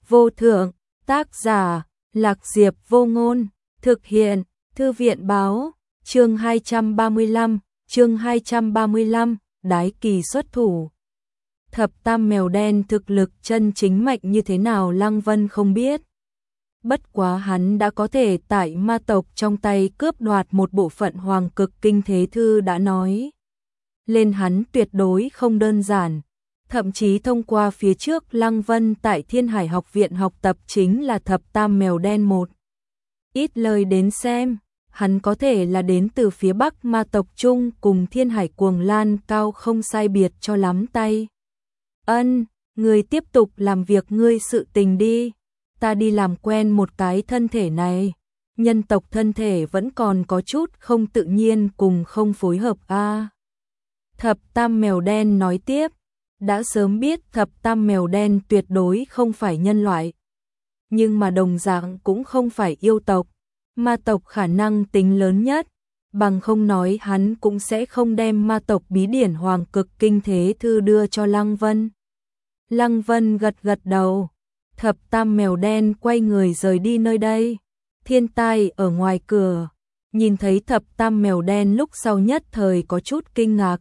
vô thượng, tác giả, Lạc Diệp Vô Ngôn, thực hiện, Thư viện báo, chương 235, Đái Kỳ xuất thủ. Thập Tam Mèo Đen thực lực chân chính mạnh như thế nào Lăng Vân không biết. Bất quá hắn đã có thể tại ma tộc trong tay cướp đoạt một bộ phận hoàng cực kinh thế thư đã nói. Lên hắn tuyệt đối không đơn giản. Thậm chí thông qua phía trước Lăng Vân tại Thiên Hải học viện học tập chính là Thập Tam Mèo Đen một. Ít lời đến xem, hắn có thể là đến từ phía Bắc ma tộc chung cùng Thiên Hải Cuồng Lan Cao không sai biệt cho lắm tay. Ân, ngươi tiếp tục làm việc ngươi sự tình đi. Ta đi làm quen một cái thân thể này. Nhân tộc thân thể vẫn còn có chút không tự nhiên cùng không phối hợp a. Thập Tam Mèo Đen nói tiếp. Đã sớm biết Thập Tam Mèo Đen tuyệt đối không phải nhân loại. Nhưng mà đồng dạng cũng không phải yêu tộc. Ma tộc khả năng tính lớn nhất. Bằng không nói hắn cũng sẽ không đem ma tộc bí điển hoàng cực kinh thế thư đưa cho Lăng Vân. Lăng Vân gật gật đầu. Thập Tam Mèo Đen quay người rời đi nơi đây. Thiên Tai ở ngoài cửa. Nhìn thấy Thập Tam Mèo Đen lúc sau nhất thời có chút kinh ngạc.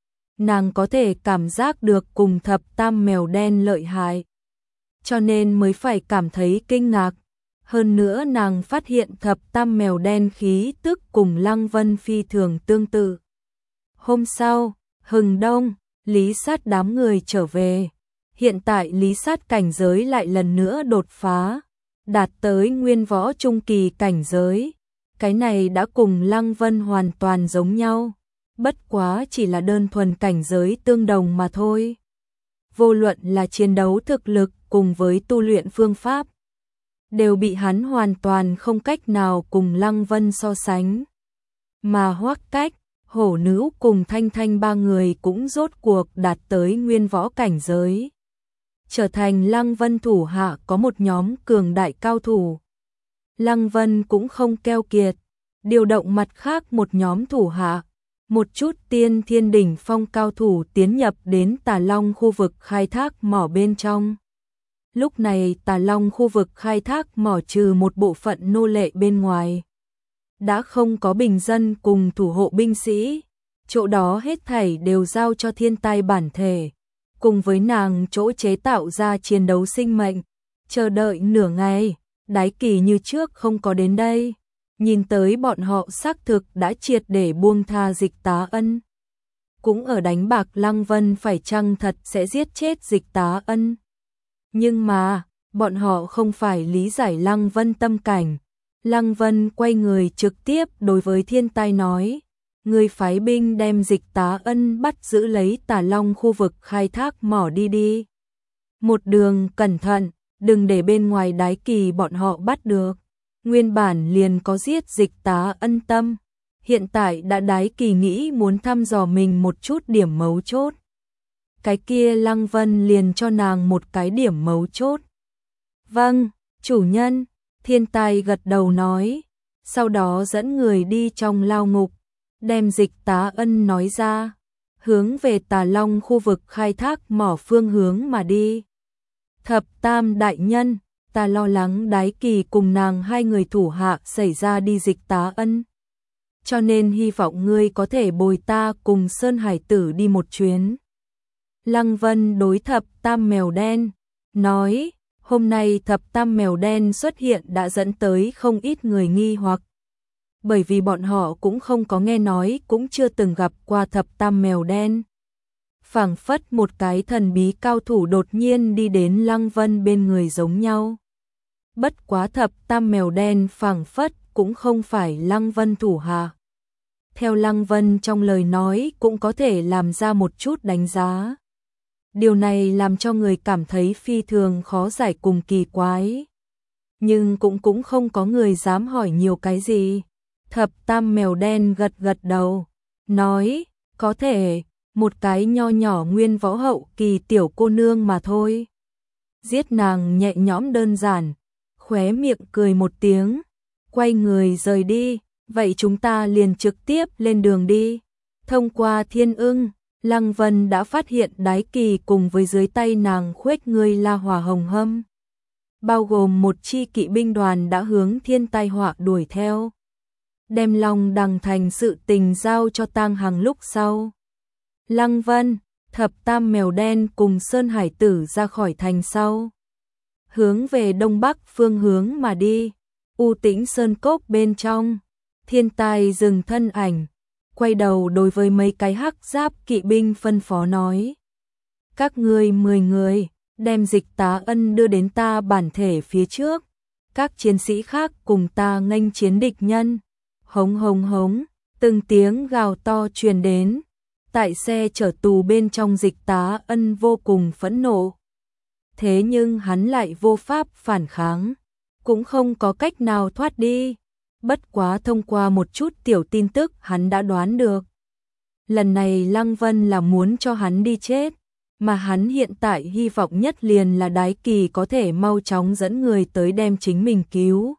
Nàng có thể cảm giác được cùng Thập Tam Mèo Đen lợi hại. Cho nên mới phải cảm thấy kinh ngạc. Hơn nữa nàng phát hiện Thập Tam Mèo Đen khí tức cùng Lăng Vân phi thường tương tự. Hôm sau, hừng đông, Lý Sát đám người trở về. Hiện tại Lý Sát cảnh giới lại lần nữa đột phá, đạt tới nguyên võ trung kỳ cảnh giới. Cái này đã cùng Lăng Vân hoàn toàn giống nhau, bất quá chỉ là đơn thuần cảnh giới tương đồng mà thôi. Vô luận là chiến đấu thực lực cùng với tu luyện phương pháp, đều bị hắn hoàn toàn không cách nào cùng Lăng Vân so sánh. Mà Hoắc Cách, Hổ Nữ cùng Thanh Thanh ba người cũng rốt cuộc đạt tới nguyên võ cảnh giới. Trở thành Lăng Vân thủ hạ có một nhóm cường đại cao thủ. Lăng Vân cũng không keo kiệt, điều động mặt khác một nhóm thủ hạ, một chút tiên thiên đỉnh phong cao thủ tiến nhập đến Tà Long khu vực khai thác mỏ bên trong. Lúc này Tà Long khu vực khai thác mỏ trừ một bộ phận nô lệ bên ngoài, đã không có bình dân cùng thủ hộ binh sĩ, chỗ đó hết thảy đều giao cho Thiên Tai bản thể. Cùng với nàng chỗ chế tạo ra chiến đấu sinh mệnh, chờ đợi nửa ngày, Đái Kỳ như trước không có đến đây. Nhìn tới bọn họ xác thực đã triệt để buông tha Dịch Tá Ân. Cũng ở đánh bạc Lăng Vân phải chăng thật sẽ giết chết Dịch Tá Ân. Nhưng mà, bọn họ không phải lý giải Lăng Vân tâm cảnh. Lăng Vân quay người trực tiếp đối với Thiên Tai nói. Người phái binh đem Dịch Tá Ân bắt giữ lấy Tà Long khu vực khai thác mỏ đi. Một đường cẩn thận, đừng để bên ngoài Đái Kỳ bọn họ bắt được. Nguyên bản liền có giết Dịch Tá Ân tâm. Hiện tại đã Đái Kỳ nghĩ muốn thăm dò mình một chút điểm mấu chốt. Cái kia Lăng Vân liền cho nàng một cái điểm mấu chốt. Vâng, chủ nhân, Thiên Tai gật đầu nói. Sau đó dẫn người đi trong lao ngục. Đem Dịch Tá Ân nói ra, hướng về Tà Long khu vực khai thác mỏ phương hướng mà đi. Thập Tam đại nhân, ta lo lắng Đái Kỳ cùng nàng hai người thủ hạ xảy ra đi Dịch Tá Ân. Cho nên hy vọng ngươi có thể bồi ta cùng Sơn Hải Tử đi một chuyến. Lăng Vân đối Thập Tam Mèo Đen, nói, hôm nay Thập Tam Mèo Đen xuất hiện đã dẫn tới không ít người nghi hoặc. Bởi vì bọn họ cũng không có nghe nói, cũng chưa từng gặp qua Thập Tam Mèo Đen. Phảng phất một cái thần bí cao thủ đột nhiên đi đến Lăng Vân bên người giống nhau. Bất quá Thập Tam Mèo Đen phảng phất cũng không phải Lăng Vân thủ hạ. Theo Lăng Vân trong lời nói cũng có thể làm ra một chút đánh giá. Điều này làm cho người cảm thấy phi thường khó giải cùng kỳ quái. Nhưng cũng không có người dám hỏi nhiều cái gì. Thập Tam Mèo Đen gật gật đầu, nói, có thể, một cái nho nhỏ nguyên võ hậu kỳ tiểu cô nương mà thôi. Giết nàng nhẹ nhõm đơn giản, khóe miệng cười một tiếng, quay người rời đi, vậy chúng ta liền trực tiếp lên đường đi. Thông qua Thiên Ưng, Lăng Vân đã phát hiện Đái Kỳ cùng với dưới tay nàng khuếch ngươi La Hỏa Hồng Hâm. bao gồm một chi kỵ binh đoàn đã hướng Thiên Tai Họa đuổi theo. Đem Long Đằng thành sự tình giao cho Tang Hằng lúc sau. Lăng Vân, Thập Tam Mèo Đen cùng Sơn Hải Tử ra khỏi thành sau. Hướng về đông bắc phương hướng mà đi, u tĩnh sơn cốc bên trong, Thiên Tai dừng thân ảnh, quay đầu đối với mấy cái hắc giáp kỵ binh phân phó nói. Các ngươi 10 người, đem Dịch Tá Ân đưa đến ta bản thể phía trước, các chiến sĩ khác cùng ta nghênh chiến địch nhân. Hống hống hống, từng tiếng gào to truyền đến, tại xe chở tù bên trong Dịch Tá Ân vô cùng phẫn nộ. Thế nhưng hắn lại vô pháp phản kháng, cũng không có cách nào thoát đi. Bất quá thông qua một chút tiểu tin tức hắn đã đoán được. Lần này Lăng Vân là muốn cho hắn đi chết, mà hắn hiện tại hy vọng nhất liền là Đái Kỳ có thể mau chóng dẫn người tới đem chính mình cứu.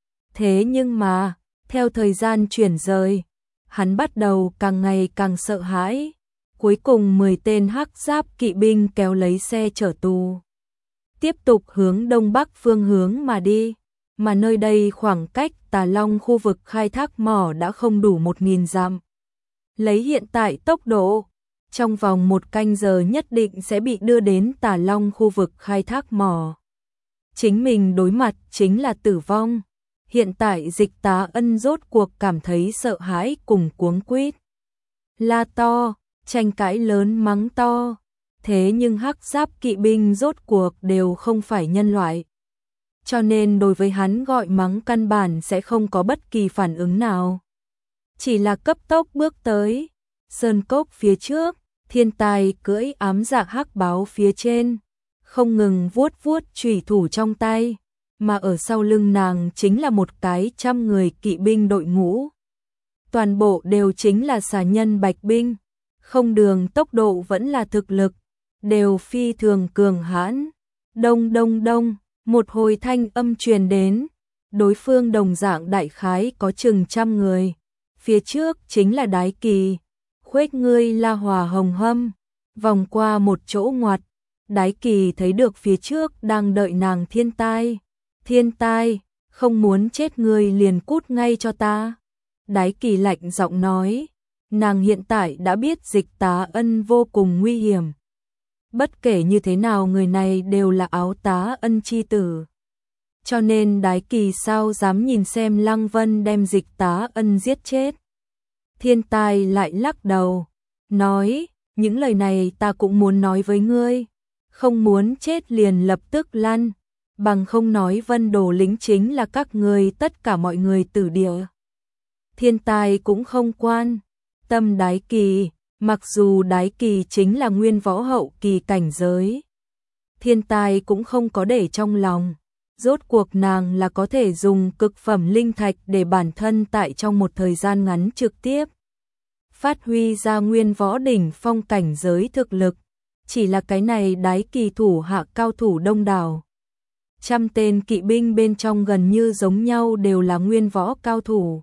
Thế nhưng mà, theo thời gian chuyển rời, hắn bắt đầu càng ngày càng sợ hãi. Cuối cùng 10 tên hắc giáp kỵ binh kéo lấy xe chở tù, tiếp tục hướng đông bắc phương hướng mà đi, mà nơi đây khoảng cách Tà Long khu vực khai thác mỏ đã không đủ 1000 dặm. Lấy hiện tại tốc độ, trong vòng 1 canh giờ nhất định sẽ bị đưa đến Tà Long khu vực khai thác mỏ. Chính mình đối mặt chính là tử vong. Hiện tại Dịch Tá Ân rốt cuộc cảm thấy sợ hãi cùng cuống quýt. La to, tranh cãi lớn mắng to. Thế nhưng hắc giáp kỵ binh rốt cuộc đều không phải nhân loại. Cho nên đối với hắn gọi mắng căn bản sẽ không có bất kỳ phản ứng nào. Chỉ là cấp tốc bước tới. Sơn cốc phía trước, Thiên Tai cưỡi ám dạ hắc báo phía trên. Không ngừng vuốt vuốt chủy thủ trong tay. Mà ở sau lưng nàng chính là một cái 100 người kỵ binh đội ngũ. Toàn bộ đều chính là xà nhân bạch binh. Không đường tốc độ vẫn là thực lực. Đều phi thường cường hãn. Đông đông đông, một hồi thanh âm truyền đến. Đối phương đồng dạng đại khái có chừng 100 người. Phía trước chính là Đái Kỳ. Khuếch ngươi La Hòa Hồng Hâm. Vòng qua một chỗ ngoặt. Đái Kỳ thấy được phía trước đang đợi nàng Thiên Tai. Thiên Tai, không muốn chết ngươi liền cút ngay cho ta. Đái Kỳ lạnh giọng nói. Nàng hiện tại đã biết Dịch Tá Ân vô cùng nguy hiểm. Bất kể như thế nào người này đều là Áo Tá Ân chi tử. Cho nên Đái Kỳ sao dám nhìn xem Lăng Vân đem Dịch Tá Ân giết chết. Thiên Tai lại lắc đầu, nói, những lời này ta cũng muốn nói với ngươi. Không muốn chết liền lập tức lăn, bằng không nói Vân Đồ lính chính là các ngươi tất cả mọi người tử địa. Thiên Tai cũng không quan tâm Đái Kỳ, mặc dù Đái Kỳ chính là nguyên võ hậu kỳ cảnh giới. Thiên Tai cũng không có để trong lòng, rốt cuộc nàng là có thể dùng cực phẩm linh thạch để bản thân tại trong một thời gian ngắn trực tiếp phát huy ra nguyên võ đỉnh phong cảnh giới thực lực. Chỉ là cái này Đái Kỳ thủ hạ cao thủ đông đảo. 100 tên kỵ binh bên trong gần như giống nhau đều là nguyên võ cao thủ.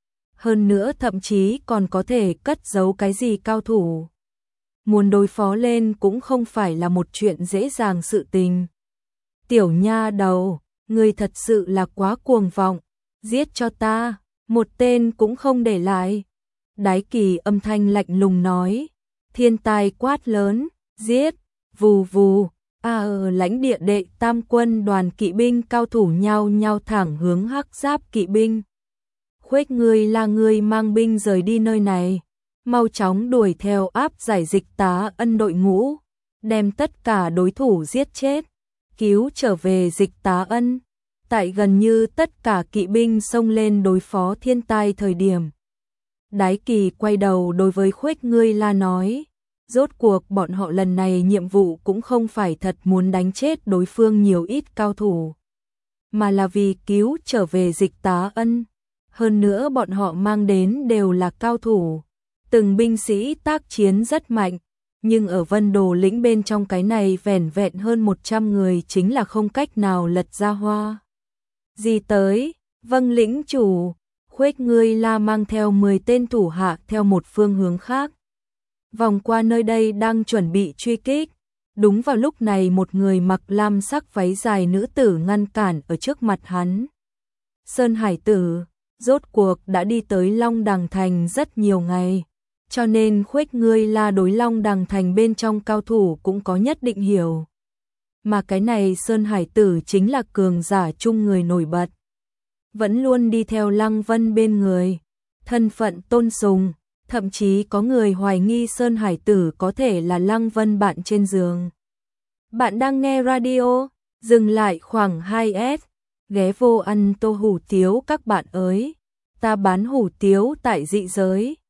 Hơn nữa thậm chí còn có thể cất giấu cái gì cao thủ. Muốn đối phó lên cũng không phải là một chuyện dễ dàng sự tình. Tiểu nha đầu, ngươi thật sự là quá cuồng vọng, giết cho ta, một tên cũng không để lại. Đái Kỳ âm thanh lạnh lùng nói. Thiên Tai quát lớn, giết, vù vù. Ở lãnh địa đệ tam quân đoàn kỵ binh cao thủ nhau nhau thẳng hướng hắc giáp kỵ binh. Khuếch ngươi là người mang binh rời đi nơi này, mau chóng đuổi theo áp giải Dịch Tá Ân đội ngũ, đem tất cả đối thủ giết chết, cứu trở về Dịch Tá Ân. Tại gần như tất cả kỵ binh xông lên đối phó Thiên Tai thời điểm, Đái Kỳ quay đầu đối với Khuếch ngươi la nói. Rốt cuộc bọn họ lần này nhiệm vụ cũng không phải thật muốn đánh chết đối phương nhiều ít cao thủ, mà là vì cứu trở về Dịch Tá Ân. Hơn nữa bọn họ mang đến đều là cao thủ, từng binh sĩ tác chiến rất mạnh, nhưng ở Vân Đồ lĩnh bên trong cái này vẻn vẹn hơn 100 người chính là không cách nào lật ra hoa. Gì tới, vâng lĩnh chủ, Khuếch ngươi la mang theo 10 tên thủ hạ theo một phương hướng khác. Vòng qua nơi đây đang chuẩn bị truy kích, Đúng vào lúc này một người mặc lam sắc váy dài nữ tử ngăn cản ở trước mặt hắn. Sơn Hải Tử, rốt cuộc đã đi tới Long Đằng Thành rất nhiều ngày, cho nên khuếch ngươi là đối Long Đằng Thành bên trong cao thủ cũng có nhất định hiểu. Mà cái này Sơn Hải Tử chính là cường giả chung người nổi bật. Vẫn luôn đi theo Lăng Vân bên người, thân phận tôn sùng, thậm chí có người hoài nghi Sơn Hải Tử có thể là Lăng Vân bạn trên giường. Bạn đang nghe radio, dừng lại khoảng 2S, ghé vô ăn tô hủ tiếu các bạn ơi, ta bán hủ tiếu tại dị giới.